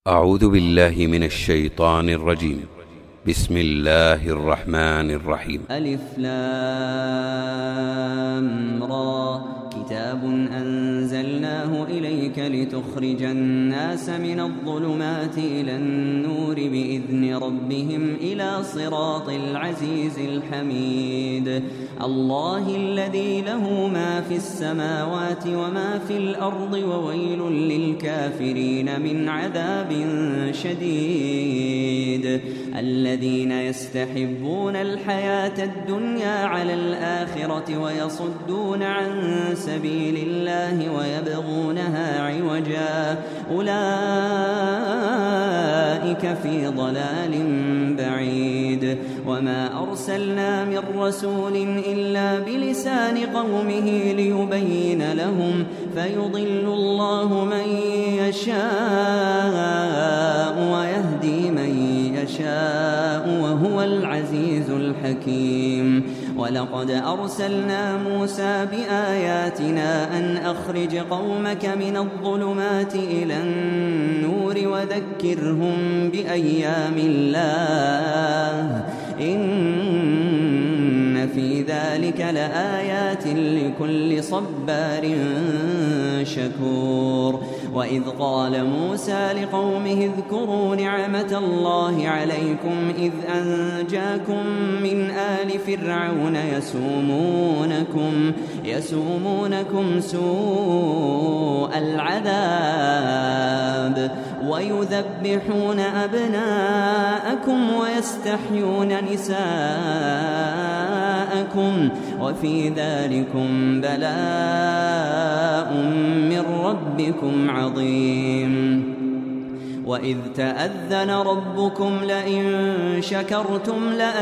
أعوذ بالله من الشيطان الرجيم. بسم الله الرحمن الرحيم. ألف لام را كتاب أنزلناه إليك لتخرج الناس من الظلمات إلى النور بإذن ربهم إلى صراط العزيز الحميد الله الذي له ما في السماوات وما في الأرض وويل للكافرين من عذاب شديد الذين يستحبون الحياة الدنيا على الآخرة ويصدون عن سبيل الله ويبغونها عوجا أولئك في ضلال بعيد وما أرسلنا من رسول إلا بلسان قومه ليبين لهم فيضل الله من يشاء ويهدي من يشاء وهو العزيز الحكيم ولقد أرسلنا موسى بآياتنا أن أخرج قومك من الظلمات إلى النور وذكرهم بأيام الله إن في ذلك لآيات لكل صبار شكور وإذ قال موسى لقومه اذكروا نعمة الله عليكم إذ أنجاكم من آل فرعون يسومونكم سوء العذاب ويذبحون أبناءكم ويستحيون نساءكم وفي ذلكم بلاء من ربكم عظيم وإذ تأذن ربكم لئن شكرتم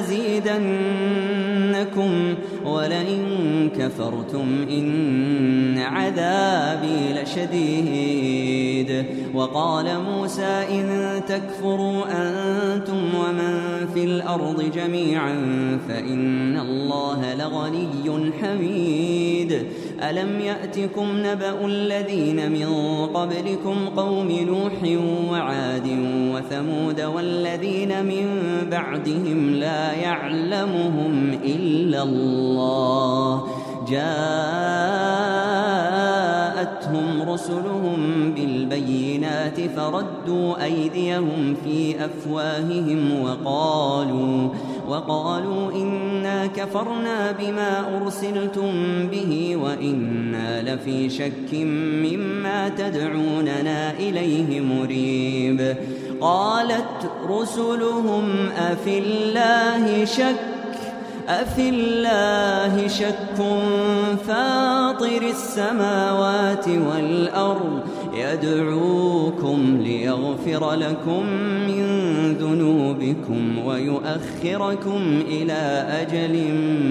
لأزيدنكم ولئن كفرتم إن عذابي لشديد وقال موسى إن تكفروا أنتم ومن في الأرض جميعا فإن الله لغني حميد ألم يأتكم نبأ الذين من قبلكم قوم نوح وعاد وثمود والذين من بعدهم لا يعلمهم إلا الله جاءتهم رسلهم بالبينات فردوا أيديهم في أفواههم وقالوا إنا كفرنا بما أرسلتم به وإنا لفي شك مما تدعوننا إليه مريب قالت رسلهم أفي الله شك فاطر السماوات والأرض يدعوكم ليغفر لكم من ذنوبكم ويؤخركم إلى أجل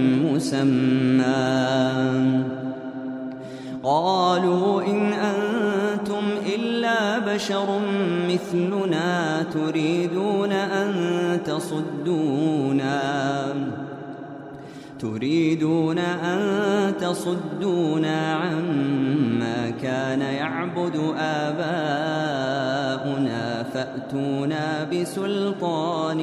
مسمى قالوا إن أنتم إلا بشر مثلنا تريدون أن تصدونا عما كان يعبد آباؤنا فأتونا بسلطان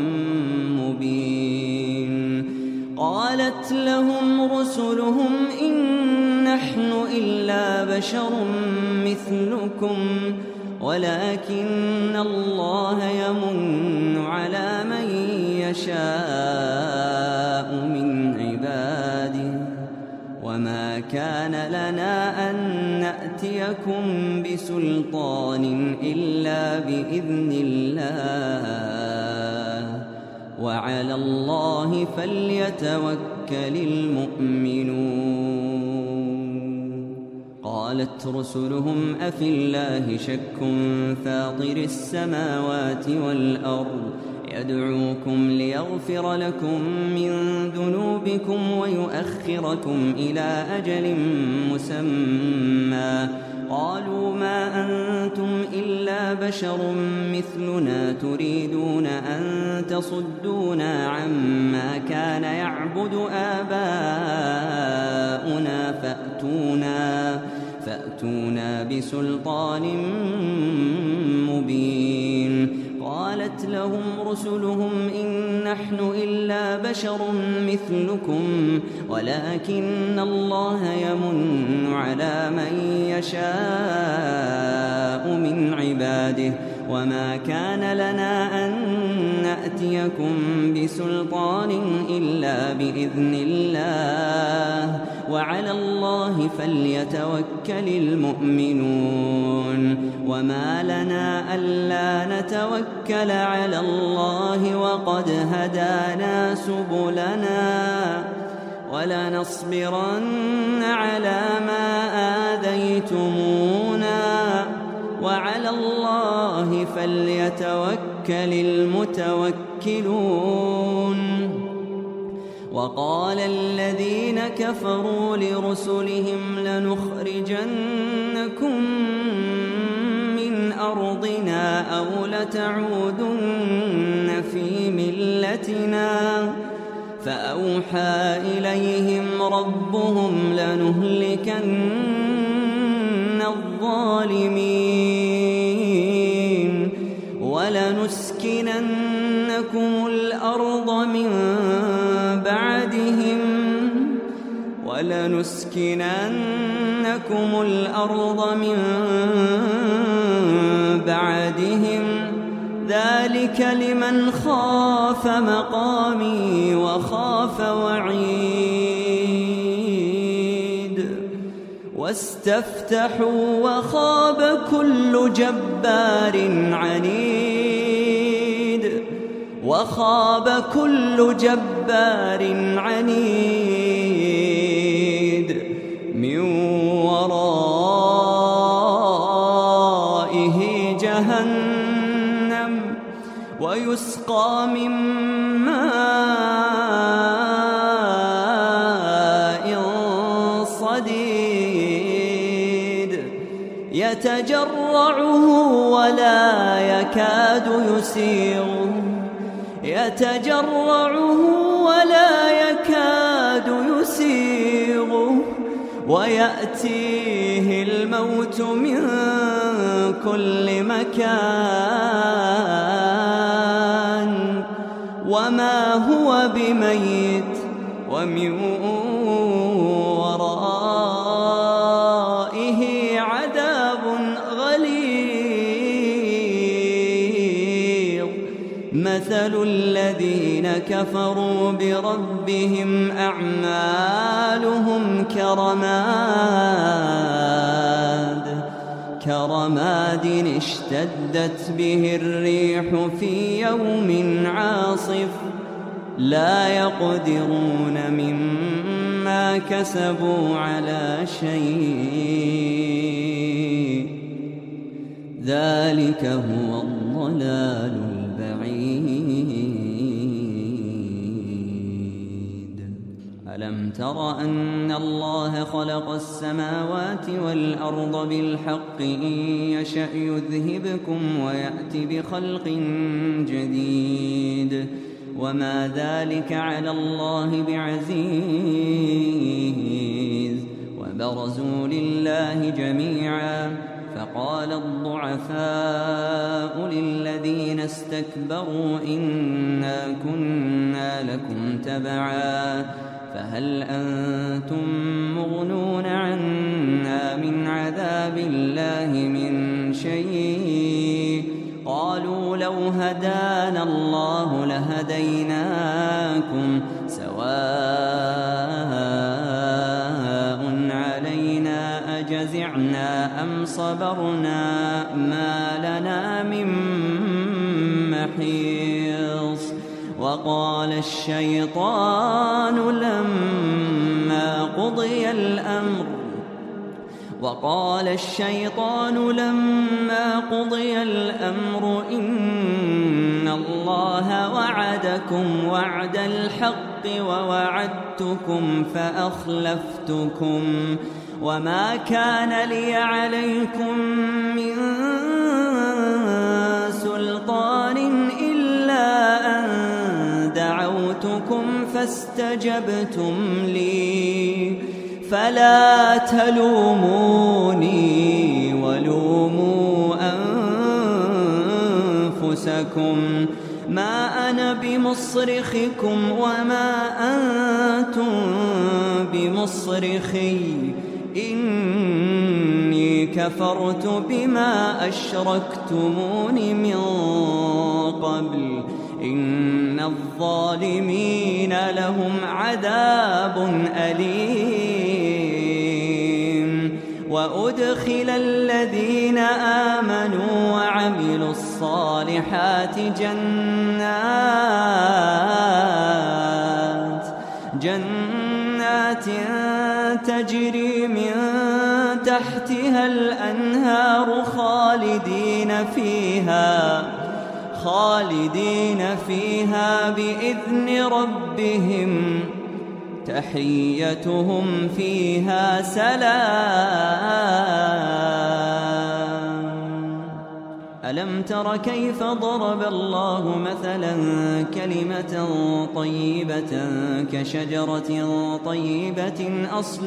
مبين قالت لهم رسلهم إن نحن إلا بشر مثلكم ولكن الله يمن على من يشاء من عباده وما كان لنا أن نأتيكم بسلطان إلا بإذن الله وعلى الله فليتوكل المؤمنون قالت رسلهم أفي الله شك فاطر السماوات والأرض يدعوكم ليغفر لكم من ذنوبكم ويؤخركم إلى أجل مسمى قالوا ما أنتم إلا بشر مثلنا تريدون أن تصدونا عما كان يعبد آباؤنا فأتونا بسلطان مبين رسلهم إن نحن إلا بشر مثلكم ولكن الله يمن على من يشاء من عباده وما كان لنا أن نأتيكم بسلطان إلا بإذن الله وعلى الله فليتوكل المؤمنون وما لنا ألا نتوكل على الله وقد هدانا سبلنا ولنصبرن على ما آذيتمونا وعلى الله فليتوكل المتوكلون وقال الذين كفروا لرسلهم لنخرجنكم من أرضنا أو لتعودن في ملتنا فأوحى إليهم ربهم لنهلكن الظالمين ولنسكننكم الأرض من بعدهم ذلك لمن خاف مقامي وخاف وعيد واستفتحوا وخاب كل جبار عنيد من ورائه جهنم ويسقى من ماء صديد يتجرعه ولا يكاد يسيغه ويأتيه الموت من كل مكان وما هو بميت ومن ورائه عذاب غليظ مثل الذين كفروا بربهم أعمالهم كرماد اشتدت به الريح في يوم عاصف لا يقدرون مما كسبوا على شيء ذلك هو الضلال البعيد ألم تر أن الله خلق السماوات والأرض بالحق إن يشأ يذهبكم ويأتي بخلق جديد وما ذلك على الله بعزيز وبرزوا لله جميعا فقال الضعفاء للذين استكبروا إنا كنا لكم تبعا فهل أنتم مغنون عنا من عذاب الله من شيء قالوا لو هدانا الله لهديناكم سواء علينا أجزعنا أم صبرنا ما لنا من محيص وقال الشيطان لما قضي الأمر إن الله وعدكم وعد الحق ووعدتكم فأخلفتكم وما كان لي عليكم من سلطان إلا أن دعوتكم فاستجبتم لي فلا تلوموني ولوموا أنفسكم ما أنا بمصرخكم وما أنتم بمصرخي إني كفرت بما أشركتمون من قبل إن الظالمين لهم عذاب أليم وأدخل الذين آمنوا وعملوا الصالحات جنات تجري من تحتها الأنهار خالدين فيها بإذن ربهم تحيتهم فيها سلام. ألم تر كيف ضرب الله مثلا كلمة طيبة كشجرة طيبة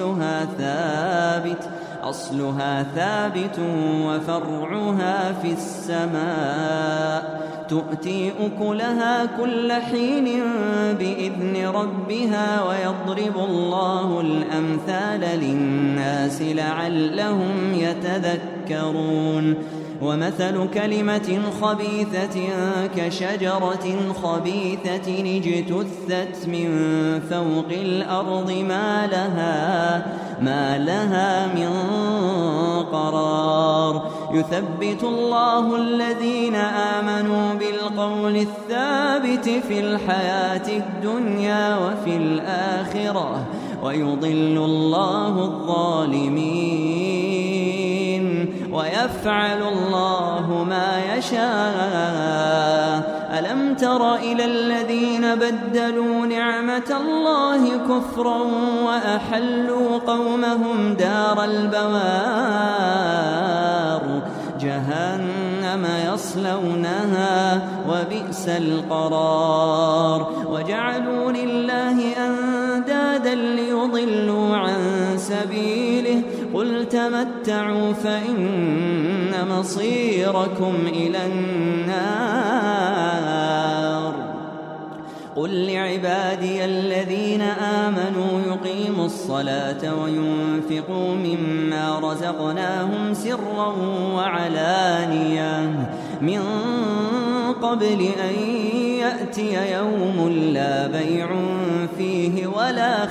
أصلها ثابت وفرعها في السماء تؤتي أكلها كل حين بإذن ربها ويضرب الله الأمثال للناس لعلهم يتذكرون. ومثل كلمة خبيثة كشجرة خبيثة اجتثت من فوق الأرض ما لها من قرار. يثبت الله الذين آمنوا بالقول الثابت في الحياة الدنيا وفي الآخرة ويضل الله الظالمين ويفعل الله ما يشاء. ألم تر إلى الذين بدلوا نعمة الله كفرا وأحلوا قومهم دار البوار جهنم يصلونها وبئس القرار. وجعلوا لله أندادا ليضلوا عن سبيله قل تمتعوا فإن مصيركم إلى النار. قل لعبادي الذين آمنوا يقيموا الصلاة وينفقوا مما رزقناهم سرا وعلانية من قبل أن يأتي يوم لا بيع فيه ولا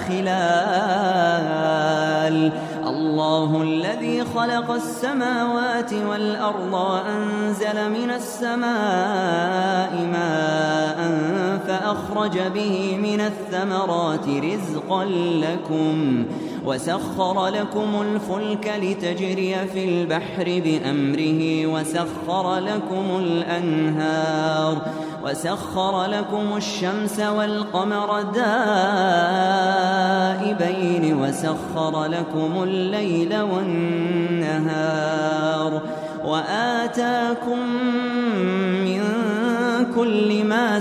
خلال. الله الذي خلق السماوات والأرض وأنزل من السماء ماء فأخرج به من الثمرات رزقا لكم وسخر لكم الفلك لتجري في البحر بأمره وسخر لكم الأنهار وسخر لكم الشمس والقمر دائبين وسخر لكم الليل والنهار وآتاكم من كل ما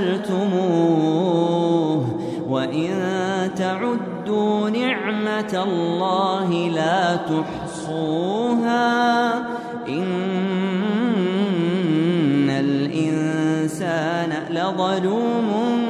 سألتموه وإن تعدوا نعمة الله لا تحصوها إن الإنسان لظلوم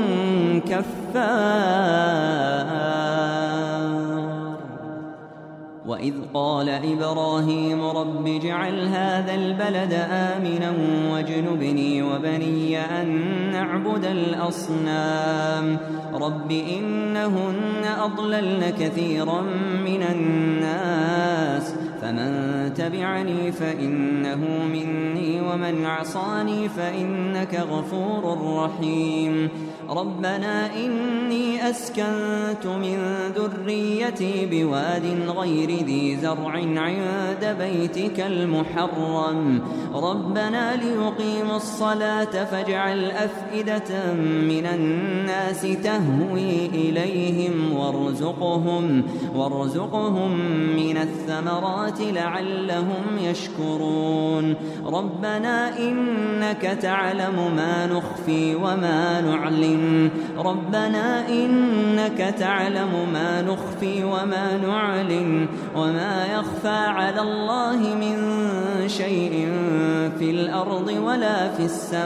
كفار. وإذ قال إبراهيم رب اجعل هذا البلد آمنا واجنبني وبني أن نعبد الأصنام رب إنهن أضللن كثيرا من الناس فمن تبعني فإنه مني ومن عصاني فإنك غفور رحيم. ربنا إني أسكنت من ذريتي بواد غير ذي زرع عند بيتك المحرم ربنا ليقيموا الصلاة فاجعل أفئدة من الناس تهوي إليهم وارزقهم من الثمرات الصالحات لعلهم يشكرون ربنا إنك تعلم ما نخفي وما نعلن ربنا إنك تعلم ما نخفي وما نعلن وما يخفى على الله من شيء في الأرض ولا في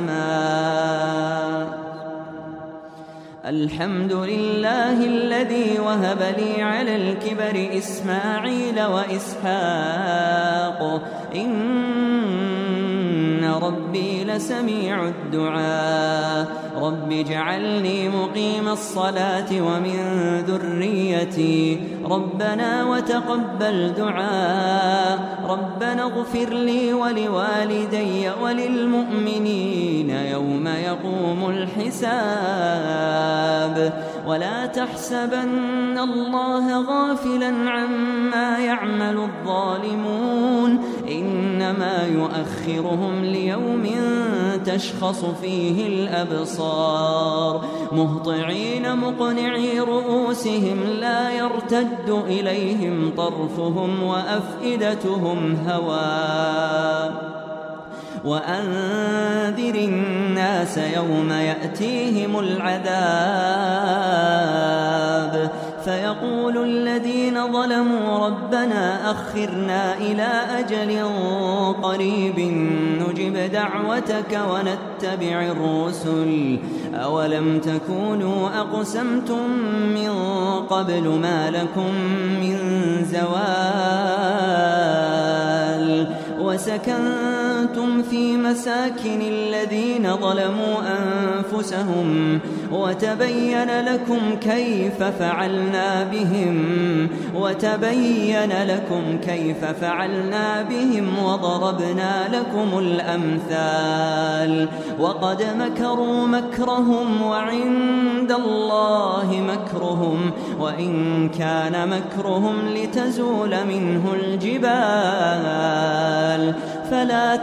السماء الحمد لله الذي وهب لي على الكبر إسماعيل وإسحاق إن ربي لسميع الدعاء رب اجعلني مقيم الصلاة ومن ذريتي ربنا وتقبل دعاء ربنا اغفر لي ولوالدي وللمؤمنين يوم يقوم الحساب ولا تحسبن الله غافلا عما يعمل الظالمون إنما يؤخرهم ليوم تشخص فيه الأبصار مهطعين مقنعي رؤوسهم لا يرتد إليهم طرفهم وأفئدتهم هواء وأنذر الناس يوم يأتيهم العذاب فيقول الذين ظلموا ربنا أخرنا إلى أجل قريب نجب دعوتك ونتبع الرسل أولم تكونوا أقسمتم من قبل ما لكم من زوال وسكنتم في مساكن الذين ظلموا أنفسهم وتبين لكم كيف فعلنا بهم وضربنا لكم الأمثال وقد مكروا مكرهم وعند الله مكرهم وإن كان مكرهم لتزول منه الجبال فلا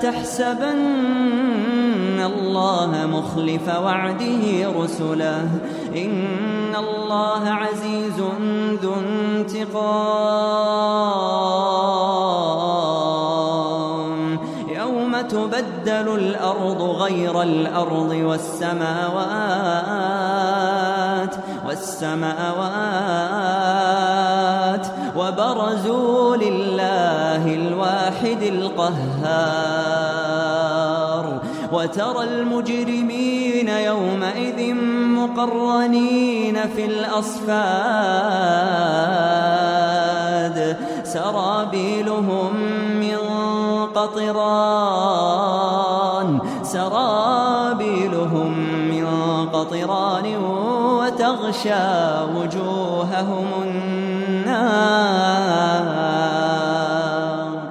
تحسبن الله مخلف وعده رسله إن الله عزيز ذو انتقام يوم تبدل الأرض غير الأرض والسماوات وبرزوا لله الواحد القهار وترى المجرمين يومئذ مقرنين في الأصفاد سرابيلهم من قطران وتغشى وجوههم النار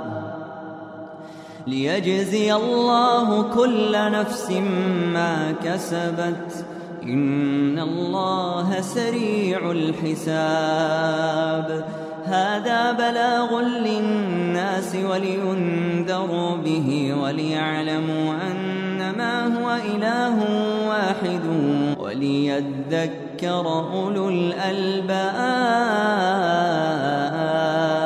ليجزي الله كل نفس ما كسبت إن الله سريع الحساب هذا بلاغ للناس ولينذروا به وليعلموا أنما هو إله واحد وليذكر أولو الألباب